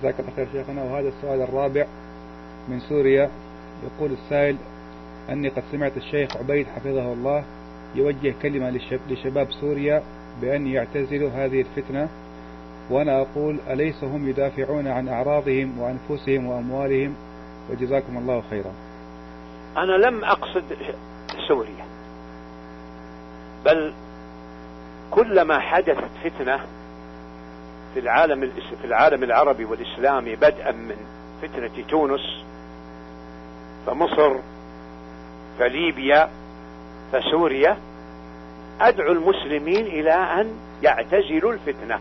جزاك الله خير شيخنا. وهذا السؤال الرابع من سوريا، يقول السائل أني قد سمعت الشيخ عبيد حفظه الله يوجه كلمة لشباب سوريا بأن يعتزلوا هذه الفتنة، وأنا أقول أليس هم يدافعون عن أعراضهم وأنفسهم وأموالهم؟ وجزاكم الله خيرا. أنا لم أقصد سوريا، بل كلما حدثت فتنة في العالم العربي والإسلامي، بدءا من فتنة تونس فمصر فليبيا فسوريا، أدعو المسلمين إلى أن يعتزلوا الفتنة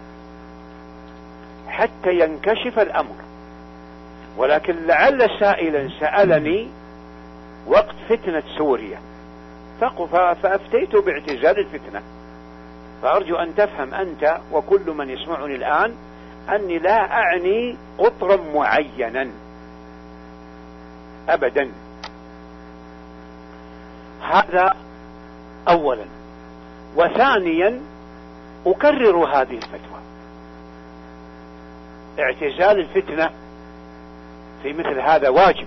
حتى ينكشف الأمر. ولكن لعل سائلا سألني وقت فتنة سوريا فأفتيت باعتزال الفتنة، فأرجو أن تفهم أنت وكل من يسمعني الآن أني لا أعني قطرا معينا أبدا. هذا أولا. وثانيا أكرر هذه الفتوى، اعتزال الفتنة في مثل هذا واجب،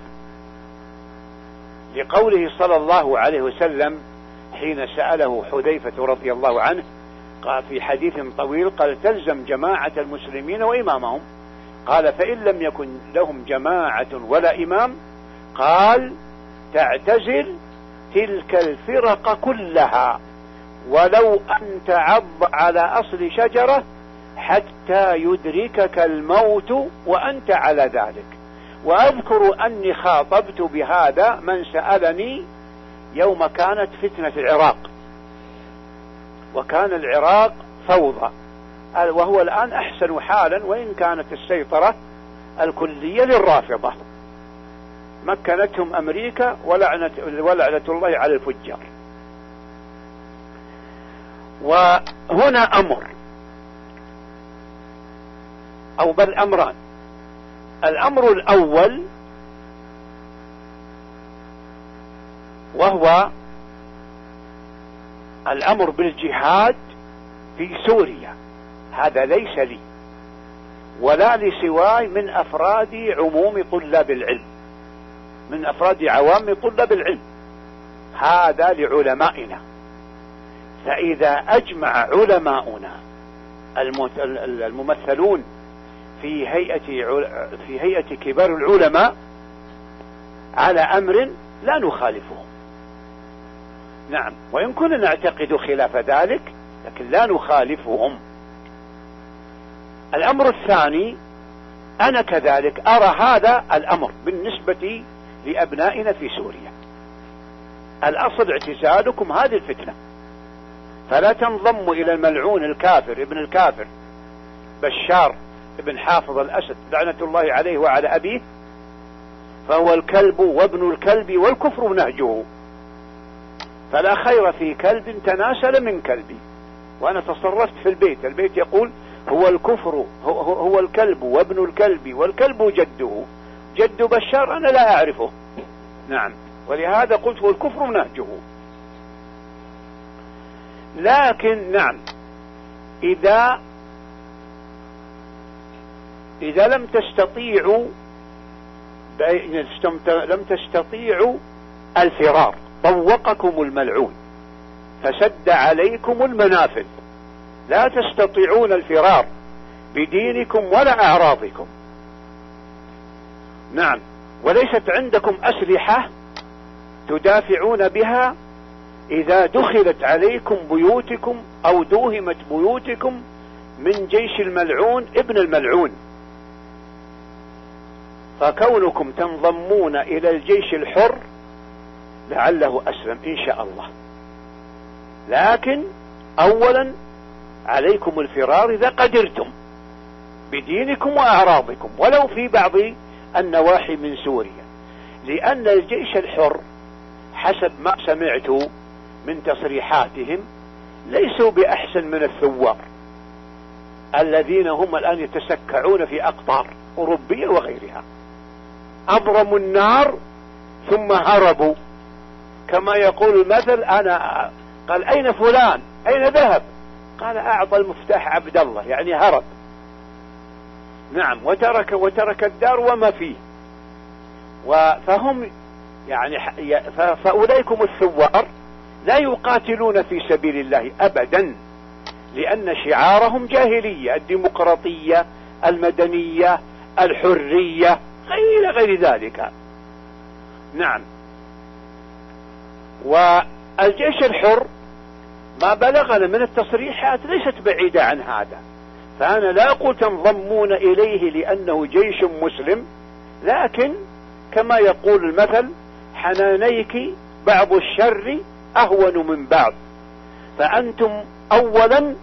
لقوله صلى الله عليه وسلم حين سأله حذيفة رضي الله عنه قال في حديث طويل، قال تلزم جماعة المسلمين وإمامهم، قال فإن لم يكن لهم جماعة ولا إمام، قال تعتزل تلك الفرق كلها ولو أن تعض على أصل شجرة حتى يدركك الموت وأنت على ذلك. وأذكر أني خاطبت بهذا من سألني يوم كانت فتنة العراق، وكان العراق فوضى، وهو الآن أحسن حالا، وإن كانت السيطرة الكلية للرافضة مكنتهم أمريكا ولعنة الله على الفجار. وهنا أمر أو بل أمران. الأمر الأول وهو الأمر بالجهاد في سوريا، هذا ليس لي ولا لسواي من أفراد عموم طلاب العلم، من أفراد عوام طلاب العلم، هذا لعلمائنا. فإذا أجمع علماؤنا الممثلون في هيئة كبار العلماء على أمر لا نخالفهم، نعم، وإن كنا نعتقد خلاف ذلك لكن لا نخالفهم. الأمر الثاني، أنا كذلك أرى هذا الأمر بالنسبة لأبنائنا في سوريا، الأصل اعتزالكم هذه الفتنة، فلا تنضموا إلى الملعون الكافر ابن الكافر بشار ابن حافظ الأسد لعنة الله عليه وعلى أبيه، فهو الكلب وابن الكلب والكفر نهجه، فلا خير في كلب تناسل من كلبي. وأنا تصرفت في البيت يقول هو الكفر هو الكلب وابن الكلب والكلب جده، جد بشار أنا لا أعرفه، نعم، ولهذا قلت هو الكفر نهجه. لكن نعم، إذا لم تستطيعوا الفرار طوقكم الملعون فسد عليكم المنافذ، لا تستطيعون الفرار بدينكم ولا أعراضكم، نعم، وليست عندكم أسلحة تدافعون بها إذا دخلت عليكم بيوتكم أو دوهمت بيوتكم من جيش الملعون ابن الملعون، فكونكم تنضمون إلى الجيش الحر لعله أسلم إن شاء الله. لكن أولا عليكم الفرار إذا قدرتم بدينكم وأعراضكم ولو في بعض النواحي من سوريا، لأن الجيش الحر حسب ما سمعت من تصريحاتهم ليسوا بأحسن من الثوار الذين هم الآن يتسكعون في أقطار أوروبية وغيرها، أبرموا النار ثم هربوا، كما يقول المثل قال أين فلان أين ذهب؟ قال أعطى المفتاح عبد الله، يعني هرب. نعم، وترك الدار وما فيه. فهم يعني فأولئكم الثوار لا يقاتلون في سبيل الله أبدا، لأن شعارهم جاهلية، الديمقراطية، المدنية، الحرية، غير ذلك. نعم. والجيش الحر ما بلغنا من التصريحات ليست بعيدة عن هذا، فأنا لا أقول تنضمون إليه لأنه جيش مسلم، لكن كما يقول المثل: حنانيك بعض الشر أهون من بعض، فأنتم أولا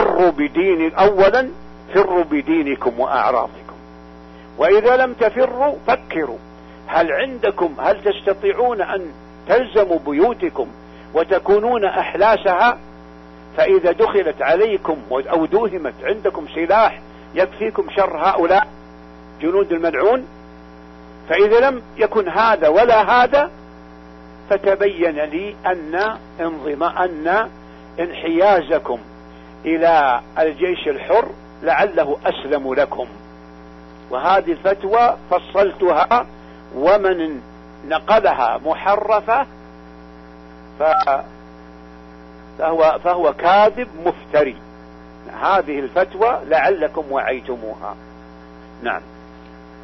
فروا بدينكم وأعراضكم، وإذا لم تفروا فكروا هل تستطيعون أن تلزموا بيوتكم وتكونون أحلاسها، فإذا دخلت عليكم أو دوهمت عندكم سلاح يكفيكم شر هؤلاء جنود الملعون؟ فإذا لم يكن هذا ولا هذا، فتبين لي أن انحيازكم إلى الجيش الحر لعله أسلم لكم. وهذه الفتوى فصلتها، ومن نقلها محرفة فهو كاذب مفتري. هذه الفتوى لعلكم وعيتموها. نعم.